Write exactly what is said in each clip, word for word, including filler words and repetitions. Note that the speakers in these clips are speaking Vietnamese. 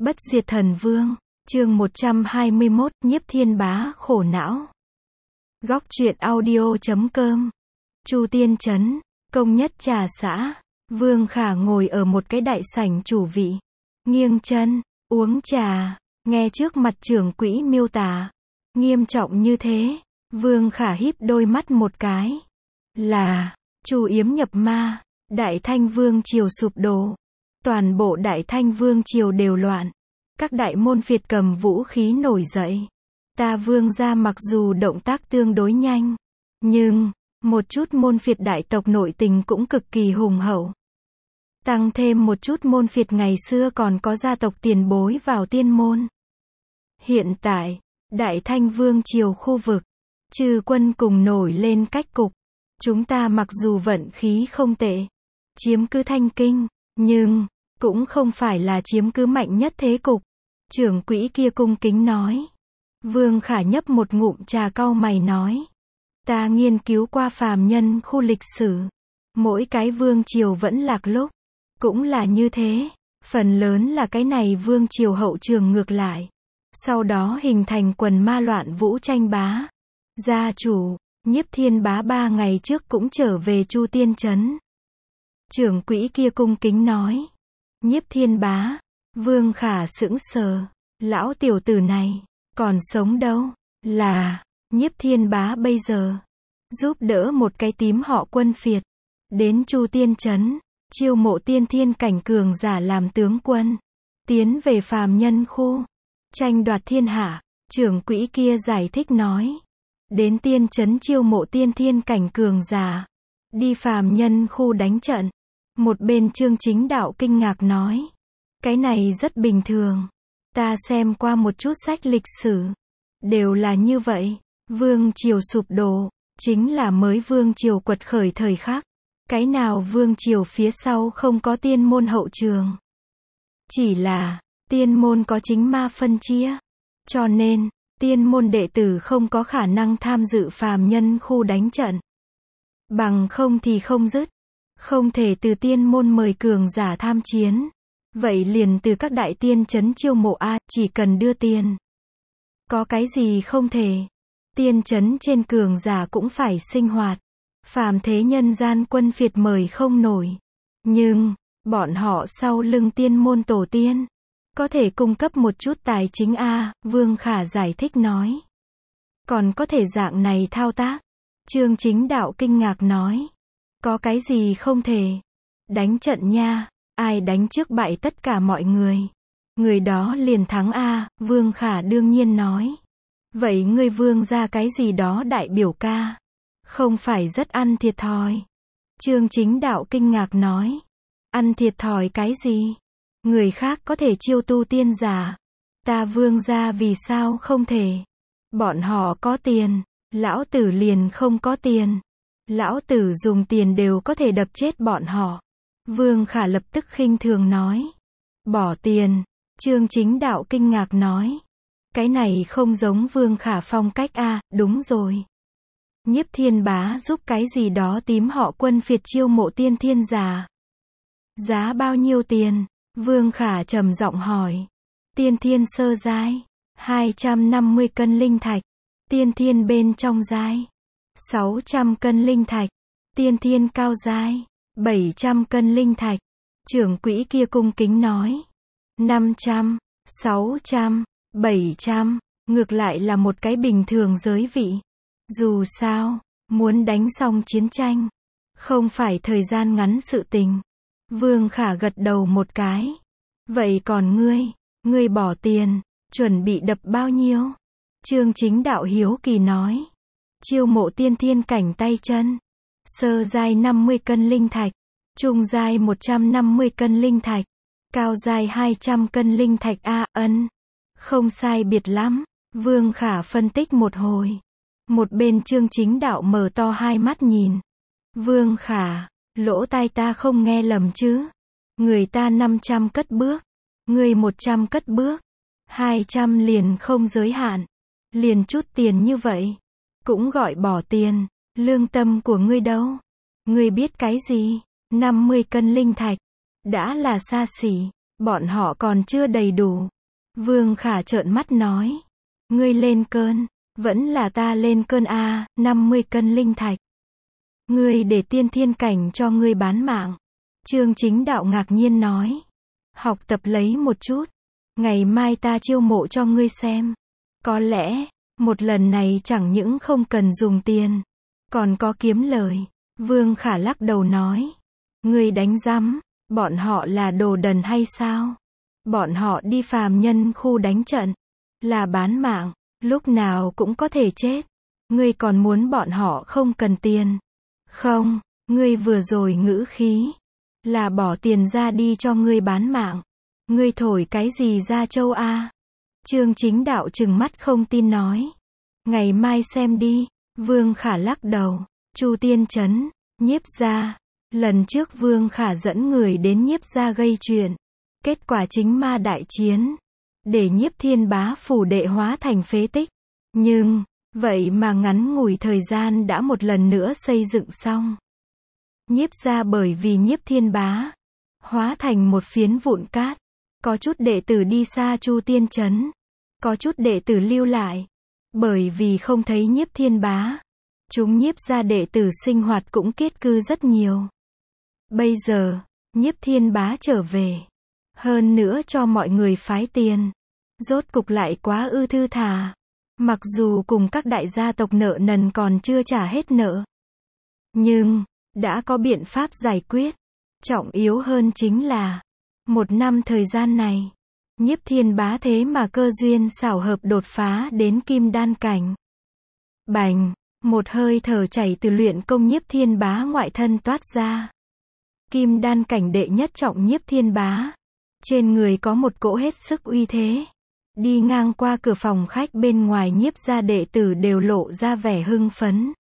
Bất diệt thần vương, chương một trăm hai mươi mốt, Nhiếp Thiên Bá khổ não. Góc truyện audio chấm com. Chu Tiên Trấn, Công Nhất Trà xã. Vương Khả ngồi ở một cái đại sảnh chủ vị, nghiêng chân, uống trà, nghe trước mặt trưởng quỹ miêu tả. Nghiêm trọng như thế, Vương Khả híp đôi mắt một cái. Là, Chu Yếm nhập ma, Đại Thanh Vương triều sụp đổ. Toàn bộ Đại Thanh Vương triều đều loạn. Các đại môn phiệt cầm vũ khí nổi dậy. Ta Vương gia mặc dù động tác tương đối nhanh, nhưng một chút môn phiệt đại tộc nội tình cũng cực kỳ hùng hậu. Tăng thêm một chút môn phiệt ngày xưa còn có gia tộc tiền bối vào tiên môn. Hiện tại, Đại Thanh Vương triều khu vực, chư quân cùng nổi lên cách cục. Chúng ta mặc dù vận khí không tệ, chiếm cứ Thanh Kinh, nhưng cũng không phải là chiếm cứ mạnh nhất thế cục. Trưởng quỹ kia cung kính nói. Vương Khả nhấp một ngụm trà cau mày nói. Ta nghiên cứu qua phàm nhân khu lịch sử. Mỗi cái vương triều vẫn lạc lúc, cũng là như thế. Phần lớn là cái này vương triều hậu trường ngược lại. Sau đó hình thành quần ma loạn vũ tranh bá. Gia chủ, Nhiếp Thiên Bá ba ngày trước cũng trở về Chu Tiên Trấn. Trưởng quỹ kia cung kính nói. Nhiếp Thiên Bá. Vương Khả sững sờ. Lão tiểu tử này, còn sống đâu? Là, Nhiếp Thiên Bá bây giờ, giúp đỡ một cái tím họ quân phiệt. Đến Chu Tiên Trấn, chiêu mộ tiên thiên cảnh cường giả làm tướng quân. Tiến về phàm nhân khu, tranh đoạt thiên hạ. Trưởng quỹ kia giải thích nói. Đến tiên trấn chiêu mộ tiên thiên cảnh cường giả. Đi phàm nhân khu đánh trận. Một bên Trương Chính Đạo kinh ngạc nói. Cái này rất bình thường. Ta xem qua một chút sách lịch sử. Đều là như vậy. Vương triều sụp đổ, chính là mới vương triều quật khởi thời khắc. Cái nào vương triều phía sau không có tiên môn hậu trường. Chỉ là, tiên môn có chính ma phân chia. Cho nên, tiên môn đệ tử không có khả năng tham dự phàm nhân khu đánh trận. Bằng không thì không dứt. Không thể từ tiên môn mời cường giả tham chiến. Vậy liền từ các đại tiên trấn chiêu mộ A, chỉ cần đưa tiền. Có cái gì không thể. Tiên trấn trên cường giả cũng phải sinh hoạt. Phàm thế nhân gian quân phiệt mời không nổi. Nhưng, bọn họ sau lưng tiên môn tổ tiên. Có thể cung cấp một chút tài chính A, Vương Khả giải thích nói. Còn có thể dạng này thao tác. Trương Chính Đạo kinh ngạc nói. Có cái gì không thể. Đánh trận nha. Ai đánh trước bại tất cả mọi người. Người đó liền thắng A, Vương Khả đương nhiên nói. Vậy ngươi Vương ra cái gì đó đại biểu ca. Không phải rất ăn thiệt thòi. Trương Chính Đạo kinh ngạc nói. Ăn thiệt thòi cái gì? Người khác có thể chiêu tu tiên giả. Ta Vương ra vì sao không thể? Bọn họ có tiền. Lão tử liền không có tiền. Lão tử dùng tiền đều có thể đập chết bọn họ. Vương Khả lập tức khinh thường nói. Bỏ tiền. Trương Chính Đạo kinh ngạc nói. Cái này không giống Vương Khả phong cách a. Đúng rồi. Nhiếp Thiên Bá giúp cái gì đó tím họ quân phiệt chiêu mộ tiên thiên giả. Giá bao nhiêu tiền? Vương Khả trầm giọng hỏi. Tiên thiên sơ giai, hai trăm năm mươi cân linh thạch. Tiên thiên bên trong giai, sáu trăm cân linh thạch. Tiên thiên cao giai, bảy trăm cân linh thạch. Trưởng quỹ kia cung kính nói. năm trăm, sáu trăm, bảy trăm, ngược lại là một cái bình thường giới vị. Dù sao, muốn đánh xong chiến tranh, không phải thời gian ngắn sự tình. Vương Khả gật đầu một cái. Vậy còn ngươi, ngươi bỏ tiền, chuẩn bị đập bao nhiêu? Trương Chính Đạo hiếu kỳ nói. Chiêu mộ tiên thiên cảnh tay chân. Sơ giai năm mươi cân linh thạch. Trung giai một trăm năm mươi cân linh thạch. Cao giai hai trăm cân linh thạch A, ân. Không sai biệt lắm. Vương Khả phân tích một hồi. Một bên Trương Chính Đạo mở to hai mắt nhìn. Vương Khả, lỗ tai ta không nghe lầm chứ. Người ta năm trăm cất bước. Người một trăm cất bước. hai trăm liền không giới hạn. Liền chút tiền như vậy. Cũng gọi bỏ tiền. Lương tâm của ngươi đâu? Ngươi biết cái gì? năm mươi cân linh thạch. Đã là xa xỉ. Bọn họ còn chưa đầy đủ. Vương Khả trợn mắt nói. Ngươi lên cơn. Vẫn là ta lên cơn a, năm mươi cân linh thạch. Ngươi để tiên thiên cảnh cho ngươi bán mạng. Trương Chính Đạo ngạc nhiên nói. Học tập lấy một chút. Ngày mai ta chiêu mộ cho ngươi xem. Có lẽ, một lần này chẳng những không cần dùng tiền, còn có kiếm lời. Vương Khả lắc đầu nói. Ngươi đánh rắm, bọn họ là đồ đần hay sao? Bọn họ đi phàm nhân khu đánh trận, là bán mạng, lúc nào cũng có thể chết. Ngươi còn muốn bọn họ không cần tiền. Không, ngươi vừa rồi ngữ khí, là bỏ tiền ra đi cho ngươi bán mạng. Ngươi thổi cái gì ra châu A? Trương Chính Đạo trừng mắt không tin nói. Ngày mai xem đi. Vương Khả lắc đầu. Chu Tiên Trấn, Nhiếp gia. Lần trước Vương Khả dẫn người đến Nhiếp gia gây chuyện. Kết quả chính ma đại chiến. Để Nhiếp Thiên Bá phủ đệ hóa thành phế tích. Nhưng, vậy mà ngắn ngủi thời gian đã một lần nữa xây dựng xong. Nhiếp gia bởi vì Nhiếp Thiên Bá hóa thành một phiến vụn cát. Có chút đệ tử đi xa Chu Tiên Trấn. Có chút đệ tử lưu lại. Bởi vì không thấy Nhiếp Thiên Bá. Chúng Nhiếp gia đệ tử sinh hoạt cũng kết cư rất nhiều. Bây giờ, Nhiếp Thiên Bá trở về. Hơn nữa cho mọi người phái tiền. Rốt cục lại quá ư thư thả. Mặc dù cùng các đại gia tộc nợ nần còn chưa trả hết nợ. Nhưng, đã có biện pháp giải quyết. Trọng yếu hơn chính là, một năm thời gian này, Nhiếp Thiên Bá thế mà cơ duyên xảo hợp đột phá đến kim đan cảnh. Bành, một hơi thở chảy từ luyện công Nhiếp Thiên Bá ngoại thân toát ra. Kim đan cảnh đệ nhất trọng Nhiếp Thiên Bá. Trên người có một cỗ hết sức uy thế. Đi ngang qua cửa phòng khách bên ngoài Nhiếp gia đệ tử đều lộ ra vẻ hưng phấn.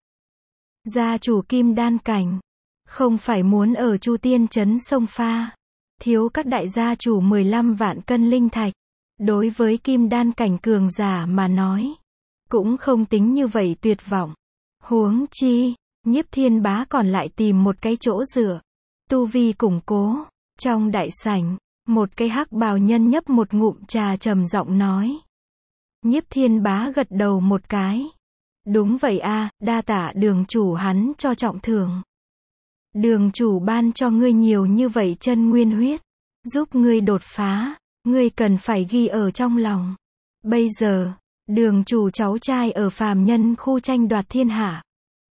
Gia chủ kim đan cảnh. Không phải muốn ở Chu Tiên Trấn sông pha. Thiếu các đại gia chủ mười lăm vạn cân linh thạch. Đối với kim đan cảnh cường giả mà nói. Cũng không tính như vậy tuyệt vọng. Huống chi, Nhiếp Thiên Bá còn lại tìm một cái chỗ dựa. Tu vi củng cố. Trong đại sảnh, một cái hắc bào nhân nhấp một ngụm trà trầm giọng nói. Nhiếp Thiên Bá gật đầu một cái. Đúng vậy a, đa tạ đường chủ hắn cho trọng thưởng. Đường chủ ban cho ngươi nhiều như vậy chân nguyên huyết. Giúp ngươi đột phá. Ngươi cần phải ghi ở trong lòng. Bây giờ, đường chủ cháu trai ở phàm nhân khu tranh đoạt thiên hạ.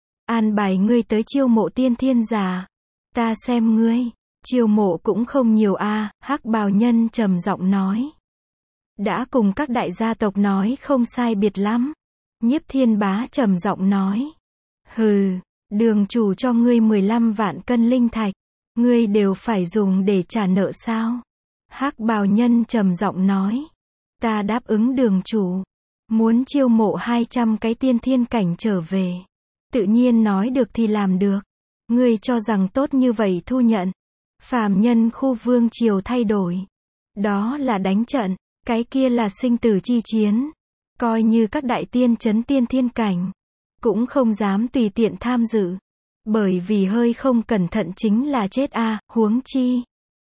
An bài ngươi tới chiêu mộ tiên thiên giả. Ta xem ngươi, chiêu mộ cũng không nhiều a, hắc bào nhân trầm giọng nói. Đã cùng các đại gia tộc nói không sai biệt lắm. Nhiếp Thiên Bá trầm giọng nói. Hừ, đường chủ cho ngươi mười lăm vạn cân linh thạch. Ngươi đều phải dùng để trả nợ sao? Hắc bào nhân trầm giọng nói. Ta đáp ứng đường chủ. Muốn chiêu mộ hai trăm cái tiên thiên cảnh trở về. Tự nhiên nói được thì làm được. Ngươi cho rằng tốt như vậy thu nhận. Phàm nhân khu vương triều thay đổi. Đó là đánh trận. Cái kia là sinh tử chi chiến. Coi như các đại tiên trấn tiên thiên cảnh. Cũng không dám tùy tiện tham dự. Bởi vì hơi không cẩn thận chính là chết a, huống chi.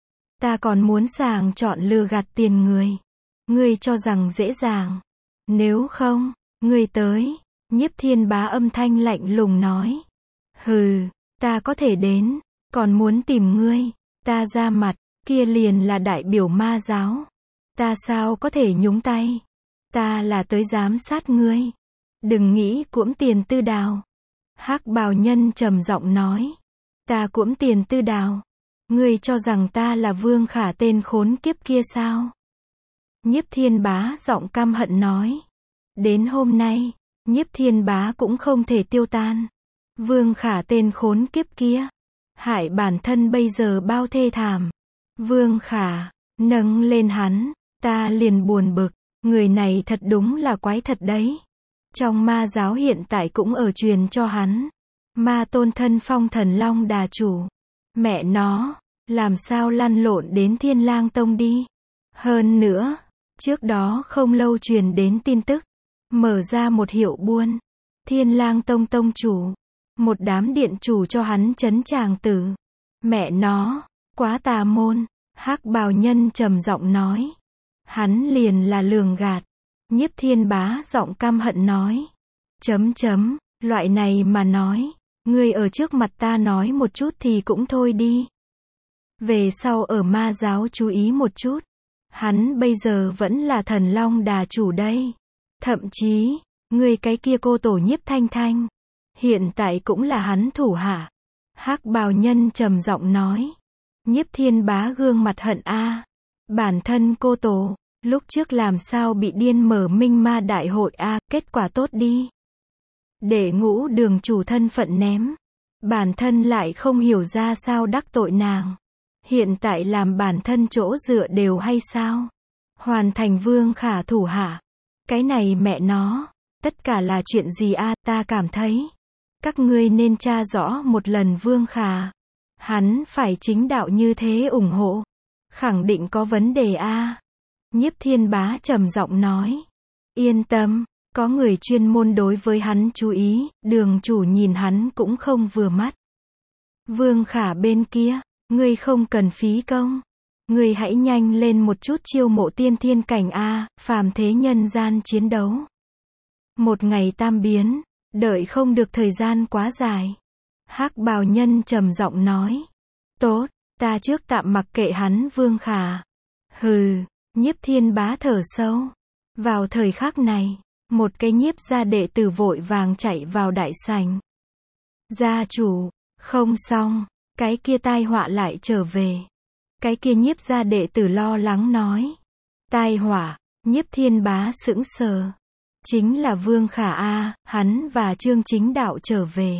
Ta còn muốn sàng chọn lừa gạt tiền người. Ngươi cho rằng dễ dàng. Nếu không, ngươi tới. Nhiếp Thiên Bá âm thanh lạnh lùng nói. Hừ, ta có thể đến. Còn muốn tìm ngươi. Ta ra mặt, kia liền là đại biểu ma giáo. Ta sao có thể nhúng tay. Ta là tới giám sát ngươi. Đừng nghĩ cuỗm tiền tư đào. Hắc bào nhân trầm giọng nói. Ta cuỗm tiền tư đào. Ngươi cho rằng ta là Vương Khả tên khốn kiếp kia sao? Nhiếp Thiên Bá giọng căm hận nói. Đến hôm nay, Nhiếp Thiên Bá cũng không thể tiêu tan. Vương Khả tên khốn kiếp kia. Hại bản thân bây giờ bao thê thảm. Vương Khả, nâng lên hắn, ta liền buồn bực. Người này thật đúng là quái thật đấy. Trong ma giáo hiện tại cũng ở truyền cho hắn. Ma tôn thân phong thần long đà chủ. Mẹ nó, làm sao lăn lộn đến Thiên Lang Tông đi. Hơn nữa, trước đó không lâu truyền đến tin tức. Mở ra một hiệu buôn. Thiên Lang Tông tông chủ. Một đám điện chủ cho hắn trấn tràng tử. Mẹ nó, quá tà môn. Hắc bào nhân trầm giọng nói. Hắn liền là lường gạt. Nhiếp Thiên Bá giọng căm hận nói. Chấm chấm, loại này mà nói. Ngươi ở trước mặt ta nói một chút thì cũng thôi đi. Về sau ở ma giáo chú ý một chút. Hắn bây giờ vẫn là thần long đà chủ đây. Thậm chí, ngươi cái kia cô tổ Nhiếp Thanh Thanh. Hiện tại cũng là hắn thủ hạ. Hắc bào nhân trầm giọng nói. Nhiếp Thiên Bá gương mặt hận a. Bản thân cô tổ, lúc trước làm sao bị điên mở minh ma đại hội a, kết quả tốt đi. Để ngũ đường chủ thân phận ném. Bản thân lại không hiểu ra sao đắc tội nàng. Hiện tại làm bản thân chỗ dựa đều hay sao? Hoàn thành Vương Khả thủ hạ. Cái này mẹ nó, tất cả là chuyện gì a, ta cảm thấy. Các ngươi nên tra rõ một lần Vương Khả. Hắn phải chính đạo như thế ủng hộ. Khẳng định có vấn đề a. Nhiếp Thiên Bá trầm giọng nói. Yên tâm, có người chuyên môn đối với hắn chú ý, đường chủ nhìn hắn cũng không vừa mắt. Vương Khả bên kia, ngươi không cần phí công. Ngươi hãy nhanh lên một chút chiêu mộ tiên thiên cảnh a, phàm thế nhân gian chiến đấu. Một ngày tam biến, đợi không được thời gian quá dài. Hắc bào nhân trầm giọng nói. Tốt, ta trước tạm mặc kệ hắn Vương Khả. Hừ, Nhiếp Thiên Bá thở sâu. Vào thời khắc này, một cái nhiếp gia đệ tử vội vàng chạy vào đại sảnh. Gia chủ, không xong, cái kia tai họa lại trở về. Cái kia nhiếp gia đệ tử lo lắng nói. Tai họa, Nhiếp Thiên Bá sững sờ. Chính là Vương Khả a, hắn và Trương Chính Đạo trở về.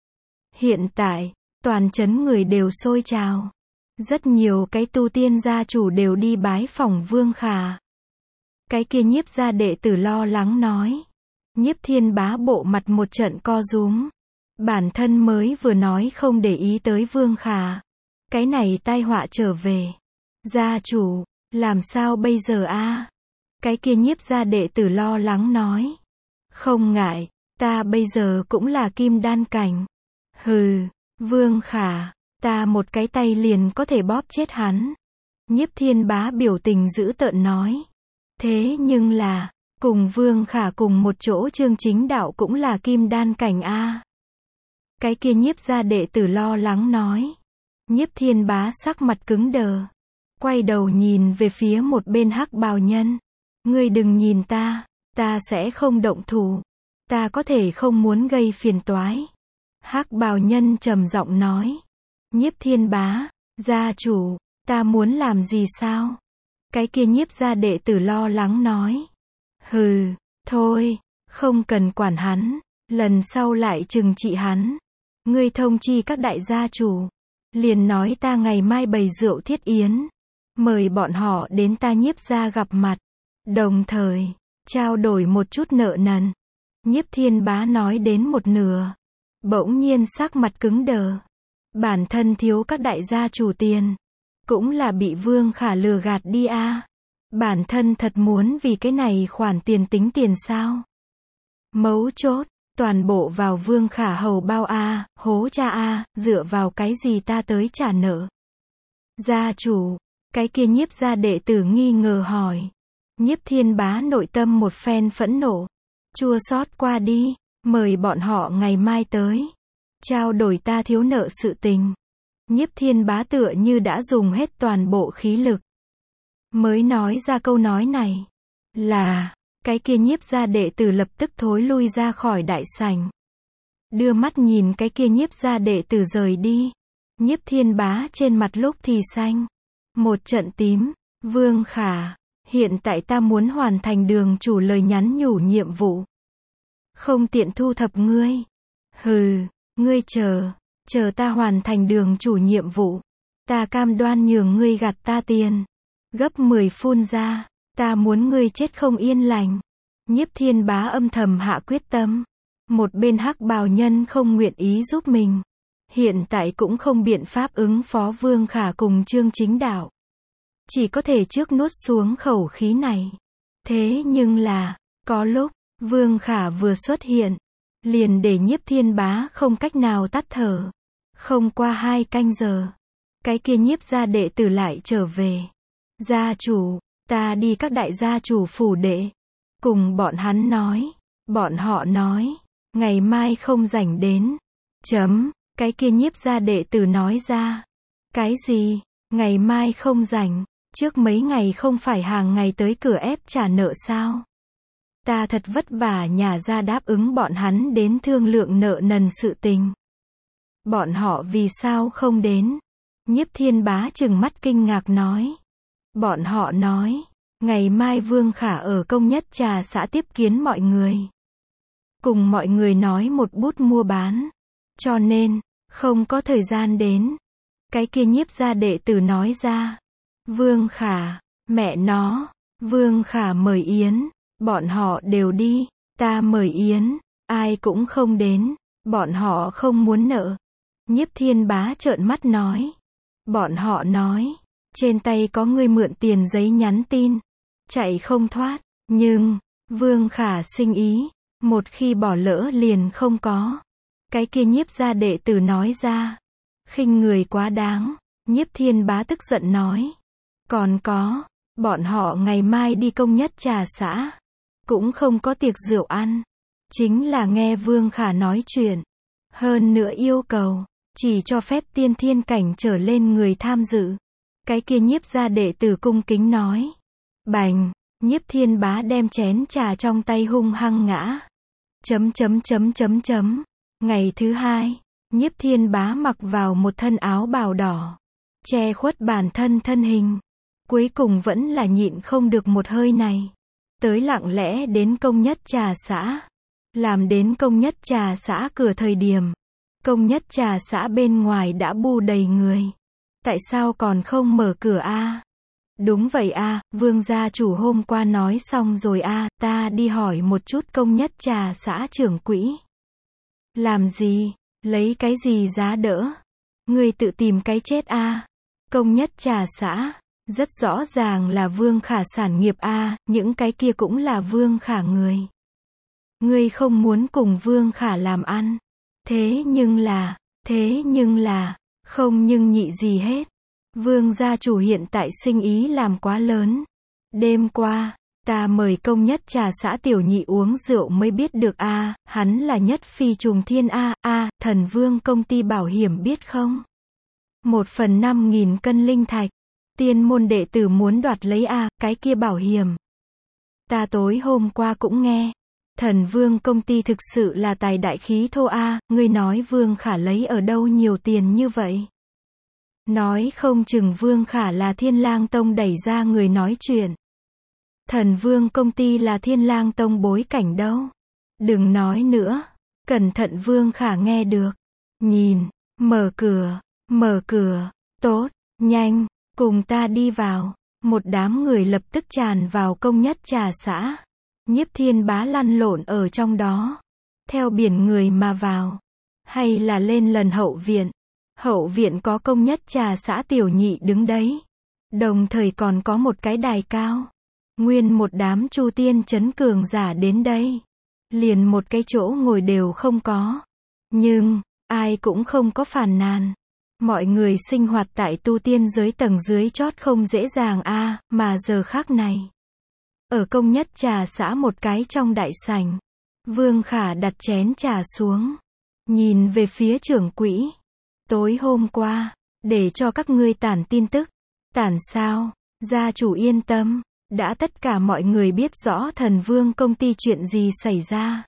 Hiện tại, toàn trấn người đều sôi trào. Rất nhiều cái tu tiên gia chủ đều đi bái phỏng Vương Khả. Cái kia nhiếp gia đệ tử lo lắng nói. Nhiếp Thiên Bá bộ mặt một trận co rúm. Bản thân mới vừa nói không để ý tới Vương Khả. Cái này tai họa trở về. Gia chủ, làm sao bây giờ a? Cái kia nhiếp gia đệ tử lo lắng nói. Không ngại, ta bây giờ cũng là kim đan cảnh. Hừ, Vương Khả, ta một cái tay liền có thể bóp chết hắn. Nhiếp Thiên Bá biểu tình dữ tợn nói. Thế nhưng là, cùng Vương Khả cùng một chỗ Trương Chính Đạo cũng là kim đan cảnh a. Cái kia nhiếp gia đệ tử lo lắng nói. Nhiếp Thiên Bá sắc mặt cứng đờ. Quay đầu nhìn về phía một bên hắc bào nhân. Ngươi đừng nhìn ta, ta sẽ không động thủ. Ta có thể không muốn gây phiền toái. Hắc bào nhân trầm giọng nói. Nhiếp Thiên Bá, gia chủ, ta muốn làm gì sao? Cái kia nhiếp gia đệ tử lo lắng nói. Hừ, thôi, không cần quản hắn, lần sau lại trừng trị hắn. Ngươi thông chi các đại gia chủ, liền nói ta ngày mai bày rượu thiết yến, mời bọn họ đến ta nhiếp gia gặp mặt, đồng thời, trao đổi một chút nợ nần. Nhiếp Thiên Bá nói đến một nửa, bỗng nhiên sắc mặt cứng đờ. Bản thân thiếu các đại gia chủ tiền, cũng là bị Vương Khả lừa gạt đi a. Bản thân thật muốn vì cái này khoản tiền tính tiền sao? Mấu chốt, toàn bộ vào Vương Khả hầu bao a, hố cha a, dựa vào cái gì ta tới trả nợ? Gia chủ, cái kia nhiếp gia đệ tử nghi ngờ hỏi. Nhiếp Thiên Bá nội tâm một phen phẫn nộ, chua xót qua đi, mời bọn họ ngày mai tới, trao đổi ta thiếu nợ sự tình. Nhiếp Thiên Bá tựa như đã dùng hết toàn bộ khí lực, mới nói ra câu nói này. Là, cái kia nhiếp gia đệ tử lập tức thối lui ra khỏi đại sảnh. Đưa mắt nhìn cái kia nhiếp gia đệ tử rời đi. Nhiếp Thiên Bá trên mặt lúc thì xanh, một trận tím. Vương Khả, hiện tại ta muốn hoàn thành đường chủ lời nhắn nhủ nhiệm vụ. Không tiện thu thập ngươi. Hừ, ngươi chờ, chờ ta hoàn thành đường chủ nhiệm vụ. Ta cam đoan nhường ngươi gạt ta tiền. Gấp mười phun ra, ta muốn ngươi chết không yên lành. Nhiếp Thiên Bá âm thầm hạ quyết tâm. Một bên hắc bào nhân không nguyện ý giúp mình. Hiện tại cũng không biện pháp ứng phó Vương Khả cùng Trương Chính Đạo. Chỉ có thể trước nuốt xuống khẩu khí này. Thế nhưng là, có lúc, Vương Khả vừa xuất hiện, liền để Nhiếp Thiên Bá không cách nào tắt thở. Không qua hai canh giờ, Cái kia Nhiếp gia đệ tử lại trở về. Gia chủ, ta đi các đại gia chủ phủ đệ. Cùng bọn hắn nói. Bọn họ nói. Ngày mai không rảnh đến. Chấm. Cái kia Nhiếp gia đệ tử nói ra. Cái gì? Ngày mai không rảnh. Trước mấy ngày không phải hàng ngày tới cửa ép trả nợ sao? Ta thật vất vả nhà ra đáp ứng bọn hắn đến thương lượng nợ nần sự tình. Bọn họ vì sao không đến? Nhiếp Thiên Bá trừng mắt kinh ngạc nói. Bọn họ nói, ngày mai Vương Khả ở Công Nhất Trà xã tiếp kiến mọi người. Cùng mọi người nói một bút mua bán. Cho nên, không có thời gian đến. Cái kia Nhiếp gia đệ tử nói ra. Vương Khả, mẹ nó, Vương Khả mời yến, bọn họ đều đi, ta mời yến, ai cũng không đến, bọn họ không muốn nợ. Nhiếp Thiên Bá trợn mắt nói. Bọn họ nói, trên tay có người mượn tiền giấy nhắn tin, chạy không thoát, nhưng, Vương Khả sinh ý, một khi bỏ lỡ liền không có. Cái kia Nhiếp gia đệ tử nói ra. Khinh người quá đáng, Nhiếp Thiên Bá tức giận nói. Còn có, bọn họ ngày mai đi Công Nhất Trà xã, cũng không có tiệc rượu ăn, chính là nghe Vương Khả nói chuyện. Hơn nữa yêu cầu, chỉ cho phép tiên thiên cảnh trở lên người tham dự. Cái kia Nhiếp gia đệ tử cung kính nói. Bành, Nhiếp Thiên Bá đem chén trà trong tay hung hăng ngã. Chấm chấm chấm chấm chấm. Ngày thứ hai, Nhiếp Thiên Bá mặc vào một thân áo bào đỏ, che khuất bản thân thân hình. Cuối cùng vẫn là nhịn không được một hơi này. Tới lặng lẽ đến Công Nhất Trà xã. Làm đến Công Nhất Trà xã cửa thời điểm. Công Nhất Trà xã bên ngoài đã bu đầy người. Tại sao còn không mở cửa a? À? Đúng vậy a, à, Vương gia chủ hôm qua nói xong rồi a, à, ta đi hỏi một chút Công Nhất Trà xã trưởng quỹ. Làm gì? Lấy cái gì giá đỡ? Người tự tìm cái chết a. À? Công Nhất Trà xã, rất rõ ràng là Vương Khả sản nghiệp a, à, những cái kia cũng là Vương Khả người. Ngươi không muốn cùng Vương Khả làm ăn. Thế nhưng là, thế nhưng là, không nhưng nhị gì hết. Vương gia chủ hiện tại sinh ý làm quá lớn. Đêm qua, ta mời Công Nhất Trà xã tiểu nhị uống rượu mới biết được a, à, hắn là nhất phi trùng thiên a, a, à, Thần Vương công ty bảo hiểm biết không? Một phần năm nghìn cân linh thạch. Tiên môn đệ tử muốn đoạt lấy a, à, cái kia bảo hiểm. Ta tối hôm qua cũng nghe. Thần Vương công ty thực sự là tài đại khí thô a, à, ngươi nói Vương Khả lấy ở đâu nhiều tiền như vậy? Nói không chừng Vương Khả là Thiên Lang Tông đẩy ra người nói chuyện. Thần Vương công ty là Thiên Lang Tông bối cảnh đâu. Đừng nói nữa. Cẩn thận Vương Khả nghe được. Nhìn, mở cửa, mở cửa, tốt, nhanh, cùng ta đi vào. Một đám người lập tức tràn vào Công Nhất Trà xã. Nhiếp Thiên Bá lăn lộn ở trong đó. Theo biển người mà vào. Hay là lên lần hậu viện. Hậu viện có Công Nhất Trà xã tiểu nhị đứng đấy. Đồng thời còn có một cái đài cao. Nguyên một đám Chu Tiên Trấn cường giả đến đây. Liền một cái chỗ ngồi đều không có. Nhưng, ai cũng không có phàn nàn. Mọi người sinh hoạt tại tu tiên giới tầng dưới chót không dễ dàng a, à, mà giờ khác này. Ở Công Nhất Trà xã một cái trong đại sảnh. Vương Khả đặt chén trà xuống. Nhìn về phía trưởng quỹ. Tối hôm qua, để cho các ngươi tản tin tức. Tản sao? Gia chủ yên tâm. Đã tất cả mọi người biết rõ Thần Vương công ty chuyện gì xảy ra.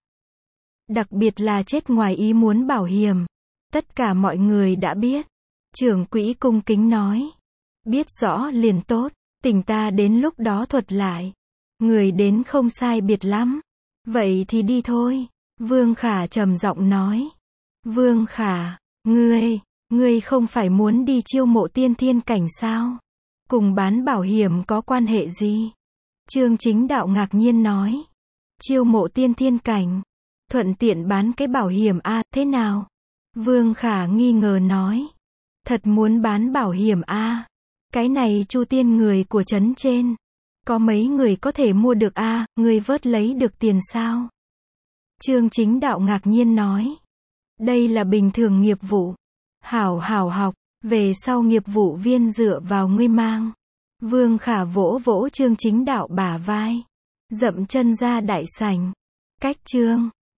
Đặc biệt là chết ngoài ý muốn bảo hiểm. Tất cả mọi người đã biết. Trưởng quỹ cung kính nói. Biết rõ liền tốt. Tỉnh ta đến lúc đó thuật lại. Người đến không sai biệt lắm. Vậy thì đi thôi. Vương Khả trầm giọng nói. Vương Khả, ngươi, ngươi không phải muốn đi chiêu mộ tiên thiên cảnh sao? Cùng bán bảo hiểm có quan hệ gì? Trương Chính Đạo ngạc nhiên nói. Chiêu mộ tiên thiên cảnh. Thuận tiện bán cái bảo hiểm a, à, thế nào? Vương Khả nghi ngờ nói. Thật muốn bán bảo hiểm a, à? Cái này Chu Tiên người của trấn trên. Có mấy người có thể mua được a, à, ngươi vớt lấy được tiền sao? Trương Chính Đạo ngạc nhiên nói. Đây là bình thường nghiệp vụ. Hảo hảo học, Về sau nghiệp vụ viên dựa vào nguy mang. Vương Khả vỗ vỗ Trương Chính Đạo bả vai. Dậm chân ra đại sảnh. Cách Trương